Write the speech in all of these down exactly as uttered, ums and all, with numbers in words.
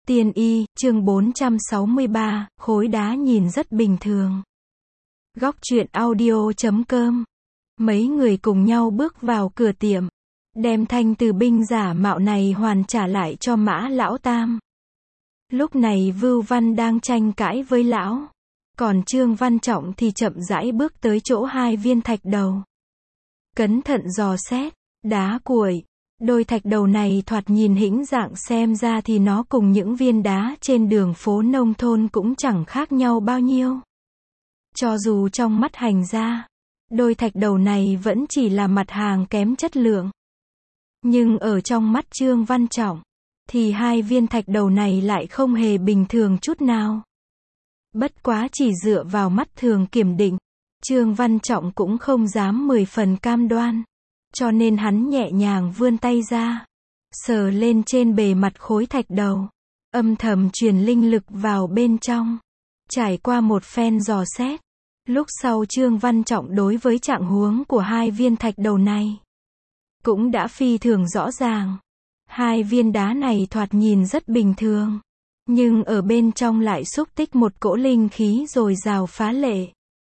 Tiên y, chương bốn trăm sáu mươi ba, khối đá nhìn rất bình thường. Góc truyện audio chấm com. Mấy người cùng nhau bước vào cửa tiệm, đem thanh từ binh giả mạo này hoàn trả lại cho Mã Lão Tam. Lúc này Vưu Văn đang tranh cãi với lão, còn Trương Văn Trọng thì chậm rãi bước tới chỗ hai viên thạch đầu. Cẩn thận dò xét, đá cuội. Đôi thạch đầu này thoạt nhìn hĩnh dạng, xem ra thì nó cùng những viên đá trên đường phố nông thôn cũng chẳng khác nhau bao nhiêu. Cho dù trong mắt hành gia, đôi thạch đầu này vẫn chỉ là mặt hàng kém chất lượng. Nhưng ở trong mắt Trương Văn Trọng, thì hai viên thạch đầu này lại không hề bình thường chút nào. Bất quá chỉ dựa vào mắt thường kiểm định, Trương Văn Trọng cũng không dám mười phần cam đoan. Cho nên hắn nhẹ nhàng vươn tay ra, sờ lên trên bề mặt khối thạch đầu, âm thầm truyền linh lực vào bên trong. Trải qua một phen dò xét, lúc sau Trương Văn Trọng đối với trạng huống của hai viên thạch đầu này cũng đã phi thường rõ ràng. Hai viên đá này thoạt nhìn rất bình thường, nhưng ở bên trong lại xúc tích một cỗ linh khí dồi dào phá lệ.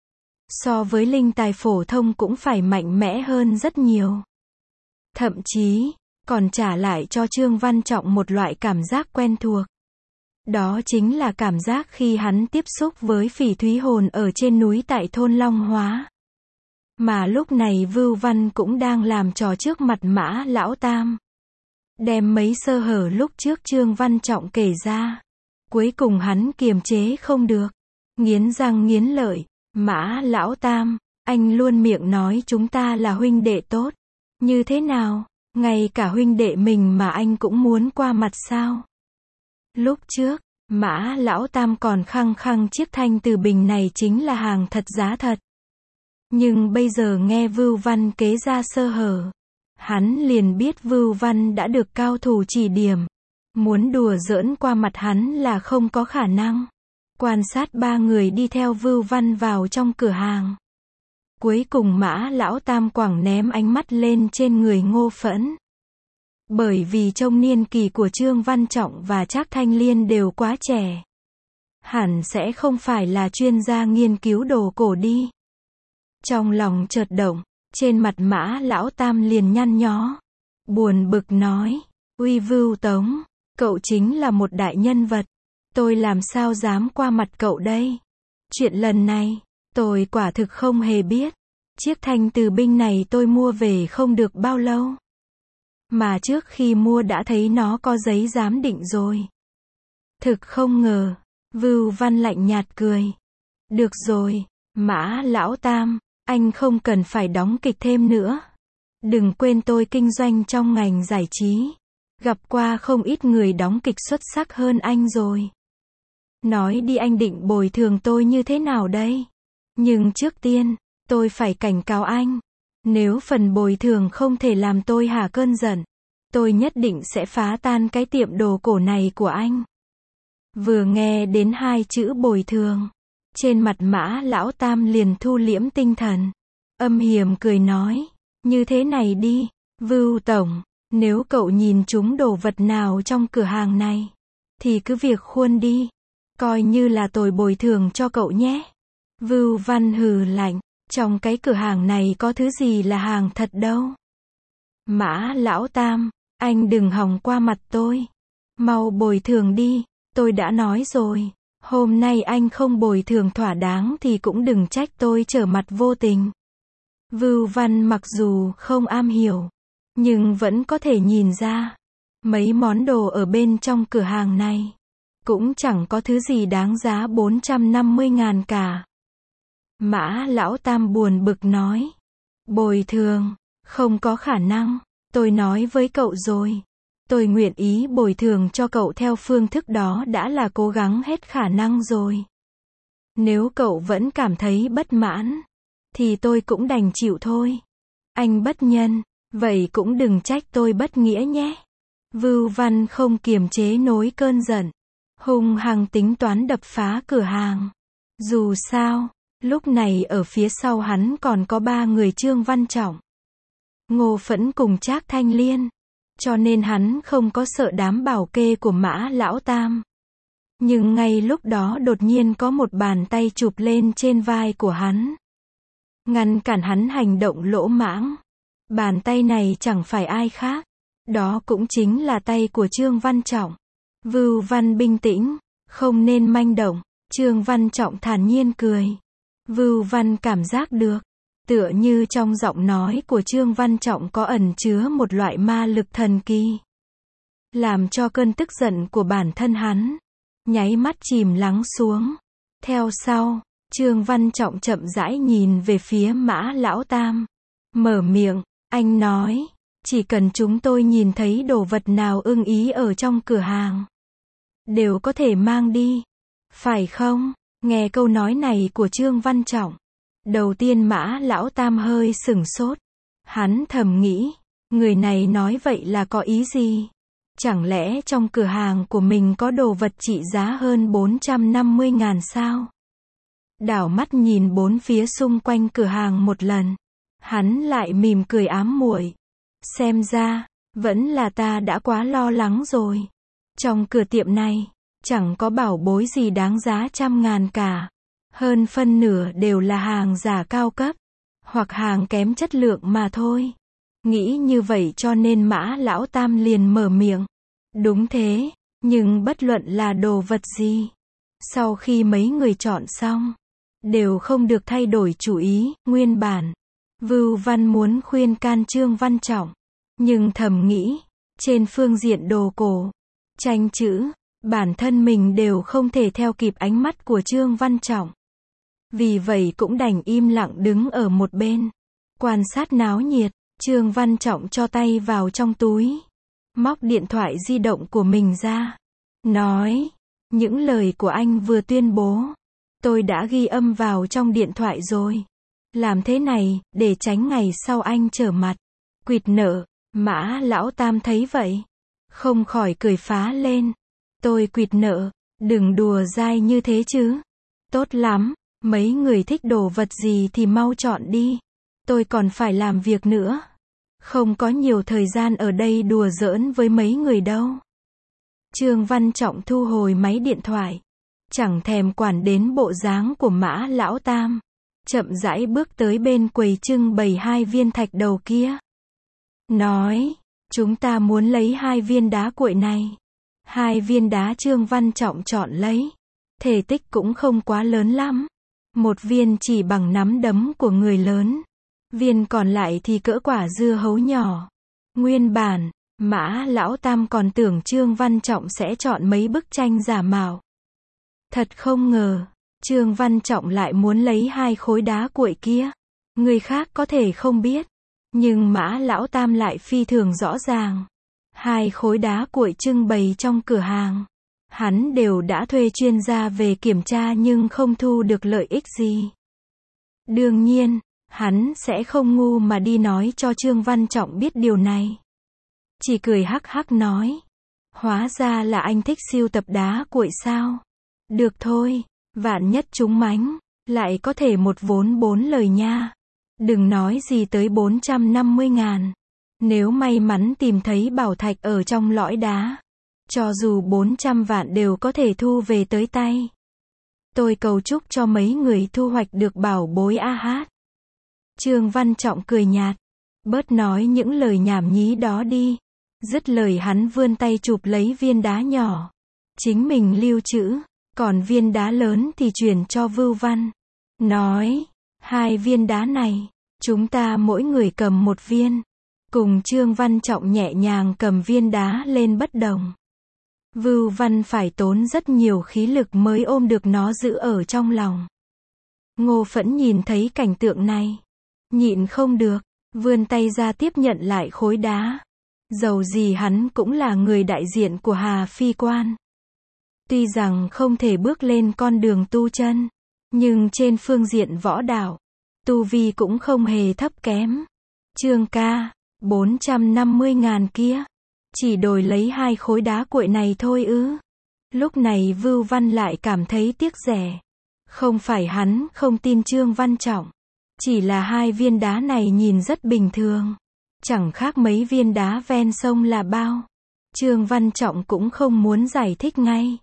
So với linh tài phổ thông cũng phải mạnh mẽ hơn rất nhiều. Thậm chí, còn trả lại cho Trương Văn Trọng một loại cảm giác quen thuộc. Đó chính là cảm giác khi hắn tiếp xúc với phỉ thúy hồn ở trên núi tại thôn Long Hóa. Mà lúc này Vưu Văn cũng đang làm trò trước mặt Mã Lão Tam. Đem mấy sơ hở lúc trước Trương Văn Trọng kể ra. Cuối cùng hắn kiềm chế không được, nghiến răng nghiến lợi. Mã Lão Tam, anh luôn miệng nói chúng ta là huynh đệ tốt. Như thế nào, ngay cả huynh đệ mình mà anh cũng muốn qua mặt sao? Lúc trước, Mã Lão Tam còn khăng khăng chiếc thanh từ bình này chính là hàng thật giá thật. Nhưng bây giờ nghe Vưu Văn kế ra sơ hở, hắn liền biết Vưu Văn đã được cao thủ chỉ điểm. Muốn đùa giỡn qua mặt hắn là không có khả năng. Quan sát ba người đi theo Vưu Văn vào trong cửa hàng. Cuối cùng Mã Lão Tam quẳng ném ánh mắt lên trên người Ngô Phẫn. Bởi vì trong niên kỳ của Trương Văn Trọng và Trác Thanh Liên đều quá trẻ. Hẳn sẽ không phải là chuyên gia nghiên cứu đồ cổ đi. Trong lòng chợt động, trên mặt Mã Lão Tam liền nhăn nhó. Buồn bực nói, uy Vưu Tống, cậu chính là một đại nhân vật. Tôi làm sao dám qua mặt cậu đây? Chuyện lần này, tôi quả thực không hề biết. Chiếc thanh từ binh này tôi mua về không được bao lâu. Mà trước khi mua đã thấy nó có giấy giám định rồi. Thực không ngờ. Vưu Văn lạnh nhạt cười. Được rồi, Mã Lão Tam, anh không cần phải đóng kịch thêm nữa. Đừng quên tôi kinh doanh trong ngành giải trí. Gặp qua không ít người đóng kịch xuất sắc hơn anh rồi. Nói đi, anh định bồi thường tôi như thế nào đây? Nhưng trước tiên, tôi phải cảnh cáo anh. Nếu phần bồi thường không thể làm tôi hả cơn giận, tôi nhất định sẽ phá tan cái tiệm đồ cổ này của anh. Vừa nghe đến hai chữ bồi thường, trên mặt Mã Lão Tam liền thu liễm tinh thần. Âm hiểm cười nói, như thế này đi, Vưu Tổng, nếu cậu nhìn trúng đồ vật nào trong cửa hàng này, thì cứ việc khuôn đi. Coi như là tôi bồi thường cho cậu nhé. Vưu Văn hừ lạnh, trong cái cửa hàng này có thứ gì là hàng thật đâu. Mã Lão Tam, anh đừng hòng qua mặt tôi. Mau bồi thường đi, tôi đã nói rồi. Hôm nay anh không bồi thường thỏa đáng thì cũng đừng trách tôi trở mặt vô tình. Vưu Văn mặc dù không am hiểu, nhưng vẫn có thể nhìn ra. Mấy món đồ ở bên trong cửa hàng này cũng chẳng có thứ gì đáng giá bốn trăm năm mươi ngàn cả. Mã Lão Tam buồn bực nói. Bồi thường, không có khả năng, tôi nói với cậu rồi. Tôi nguyện ý bồi thường cho cậu theo phương thức đó đã là cố gắng hết khả năng rồi. Nếu cậu vẫn cảm thấy bất mãn, thì tôi cũng đành chịu thôi. Anh bất nhân, vậy cũng đừng trách tôi bất nghĩa nhé. Vưu Văn không kiềm chế nổi cơn giận, hung hăng tính toán đập phá cửa hàng. Dù sao, lúc này ở phía sau hắn còn có ba người Trương Văn Trọng, Ngô Phẫn cùng Trác Thanh Liên. Cho nên hắn không có sợ đám bảo kê của Mã Lão Tam. Nhưng ngay lúc đó đột nhiên có một bàn tay chụp lên trên vai của hắn, ngăn cản hắn hành động lỗ mãng. Bàn tay này chẳng phải ai khác, đó cũng chính là tay của Trương Văn Trọng. Vưu Văn bình tĩnh, không nên manh động. Trương Văn Trọng thản nhiên cười. Vưu Văn cảm giác được, tựa như trong giọng nói của Trương Văn Trọng có ẩn chứa một loại ma lực thần kỳ, làm cho cơn tức giận của bản thân hắn nháy mắt chìm lắng xuống. Theo sau, Trương Văn Trọng chậm rãi nhìn về phía Mã Lão Tam, mở miệng, anh nói, chỉ cần chúng tôi nhìn thấy đồ vật nào ưng ý ở trong cửa hàng, đều có thể mang đi, phải không? Nghe câu nói này của Trương Văn Trọng, đầu tiên Mã Lão Tam hơi sửng sốt. Hắn thầm nghĩ, người này nói vậy là có ý gì? Chẳng lẽ trong cửa hàng của mình có đồ vật trị giá hơn bốn trăm năm mươi ngàn sao? Đảo mắt nhìn bốn phía xung quanh cửa hàng một lần, hắn lại mỉm cười ám muội. Xem ra, vẫn là ta đã quá lo lắng rồi. Trong cửa tiệm này, chẳng có bảo bối gì đáng giá trăm ngàn cả. Hơn phân nửa đều là hàng giả cao cấp, hoặc hàng kém chất lượng mà thôi. Nghĩ như vậy cho nên Mã Lão Tam liền mở miệng. Đúng thế, nhưng bất luận là đồ vật gì, sau khi mấy người chọn xong, đều không được thay đổi chủ ý. Nguyên bản, Vưu Văn muốn khuyên can Trương Văn Trọng, nhưng thầm nghĩ, trên phương diện đồ cổ, tranh chữ, bản thân mình đều không thể theo kịp ánh mắt của Trương Văn Trọng. Vì vậy cũng đành im lặng đứng ở một bên, quan sát náo nhiệt. Trương Văn Trọng cho tay vào trong túi, móc điện thoại di động của mình ra, nói, những lời của anh vừa tuyên bố, tôi đã ghi âm vào trong điện thoại rồi. Làm thế này, để tránh ngày sau anh trở mặt, quỵt nợ. Mã Lão Tam thấy vậy, không khỏi cười phá lên. Tôi quỵt nợ, đừng đùa dai như thế chứ. Tốt lắm, mấy người thích đồ vật gì thì mau chọn đi. Tôi còn phải làm việc nữa. Không có nhiều thời gian ở đây đùa giỡn với mấy người đâu. Trương Văn Trọng thu hồi máy điện thoại, chẳng thèm quản đến bộ dáng của Mã Lão Tam, chậm rãi bước tới bên quầy trưng bày hai viên thạch đầu kia. Nói, chúng ta muốn lấy hai viên đá cuội này. Hai viên đá Trương Văn Trọng chọn lấy, thể tích cũng không quá lớn lắm. Một viên chỉ bằng nắm đấm của người lớn, viên còn lại thì cỡ quả dưa hấu nhỏ. Nguyên bản, Mã Lão Tam còn tưởng Trương Văn Trọng sẽ chọn mấy bức tranh giả mạo. Thật không ngờ, Trương Văn Trọng lại muốn lấy hai khối đá cuội kia. Người khác có thể không biết, nhưng Mã Lão Tam lại phi thường rõ ràng. Hai khối đá cuội trưng bày trong cửa hàng, hắn đều đã thuê chuyên gia về kiểm tra nhưng không thu được lợi ích gì. Đương nhiên, hắn sẽ không ngu mà đi nói cho Trương Văn Trọng biết điều này. Chỉ cười hắc hắc nói, hóa ra là anh thích sưu tập đá cuội sao? Được thôi, vạn nhất trúng mánh, lại có thể một vốn bốn lời nha. Đừng nói gì tới bốn trăm năm mươi ngàn. Nếu may mắn tìm thấy bảo thạch ở trong lõi đá, cho dù bốn trăm vạn đều có thể thu về tới tay. Tôi cầu chúc cho mấy người thu hoạch được bảo bối a hát. Trương Văn Trọng cười nhạt, bớt nói những lời nhảm nhí đó đi. Dứt lời hắn vươn tay chụp lấy viên đá nhỏ, chính mình lưu trữ, còn viên đá lớn thì chuyển cho Vưu Văn. Nói, hai viên đá này, chúng ta mỗi người cầm một viên. Cùng Trương Văn Trọng nhẹ nhàng cầm viên đá lên bất đồng. Vưu Văn phải tốn rất nhiều khí lực mới ôm được nó giữ ở trong lòng. Ngô Phẫn nhìn thấy cảnh tượng này, nhịn không được, vươn tay ra tiếp nhận lại khối đá. Dầu gì hắn cũng là người đại diện của Hà Phi Quan. Tuy rằng không thể bước lên con đường tu chân, nhưng trên phương diện võ đạo, tu vi cũng không hề thấp kém. Trương ca, bốn trăm năm mươi ngàn kia, chỉ đổi lấy hai khối đá cuội này thôi ư? Lúc này Vưu Văn lại cảm thấy tiếc rẻ. Không phải hắn không tin Trương Văn Trọng, chỉ là hai viên đá này nhìn rất bình thường, chẳng khác mấy viên đá ven sông là bao. Trương Văn Trọng cũng không muốn giải thích ngay.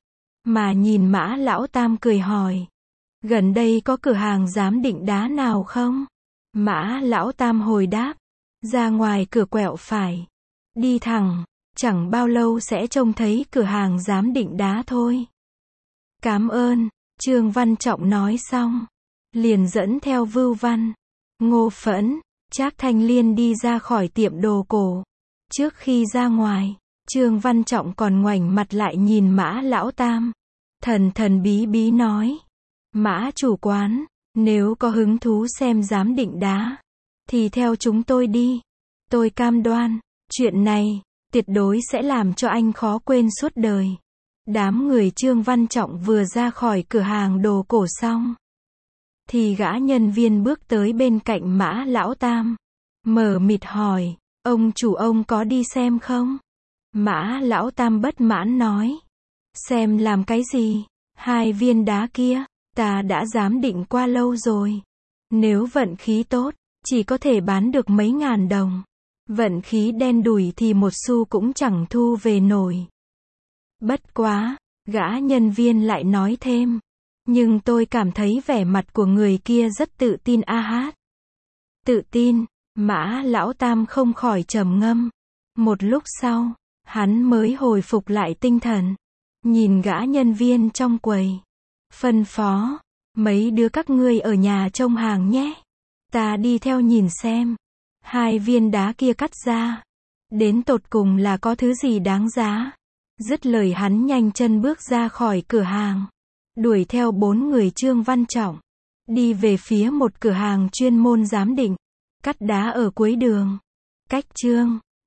mà nhìn Mã Lão Tam cười hỏi. Gần đây có cửa hàng giám định đá nào không? Mã Lão Tam hồi đáp. Ra ngoài cửa quẹo phải. Đi thẳng. Chẳng bao lâu sẽ trông thấy cửa hàng giám định đá thôi. Cám ơn. Trương Văn Trọng nói xong. Liền dẫn theo Vưu Văn, Ngô Phẫn, Trác Thanh Liên đi ra khỏi tiệm đồ cổ. Trước khi ra ngoài, Trương Văn Trọng còn ngoảnh mặt lại nhìn Mã Lão Tam. Thần thần bí bí nói. Mã chủ quán, nếu có hứng thú xem giám định đá, thì theo chúng tôi đi. Tôi cam đoan, chuyện này, tuyệt đối sẽ làm cho anh khó quên suốt đời. Đám người Trương Văn Trọng vừa ra khỏi cửa hàng đồ cổ xong, thì gã nhân viên bước tới bên cạnh Mã Lão Tam. Mở mịt hỏi, ông chủ ông có đi xem không? Mã Lão Tam bất mãn nói. Xem làm cái gì? Hai viên đá kia, ta đã giám định qua lâu rồi. Nếu vận khí tốt, chỉ có thể bán được mấy ngàn đồng. Vận khí đen đủi thì một xu cũng chẳng thu về nổi. Bất quá, gã nhân viên lại nói thêm. Nhưng tôi cảm thấy vẻ mặt của người kia rất tự tin a hát. Tự tin, Mã Lão Tam không khỏi trầm ngâm. Một lúc sau, hắn mới hồi phục lại tinh thần. Nhìn gã nhân viên trong quầy. Phân phó, mấy đứa các ngươi ở nhà trông hàng nhé. Ta đi theo nhìn xem. Hai viên đá kia cắt ra. Đến tột cùng là có thứ gì đáng giá. Dứt lời hắn nhanh chân bước ra khỏi cửa hàng. Đuổi theo bốn người Trương Văn Trọng. Đi về phía một cửa hàng chuyên môn giám định. Cắt đá ở cuối đường. Cách Trương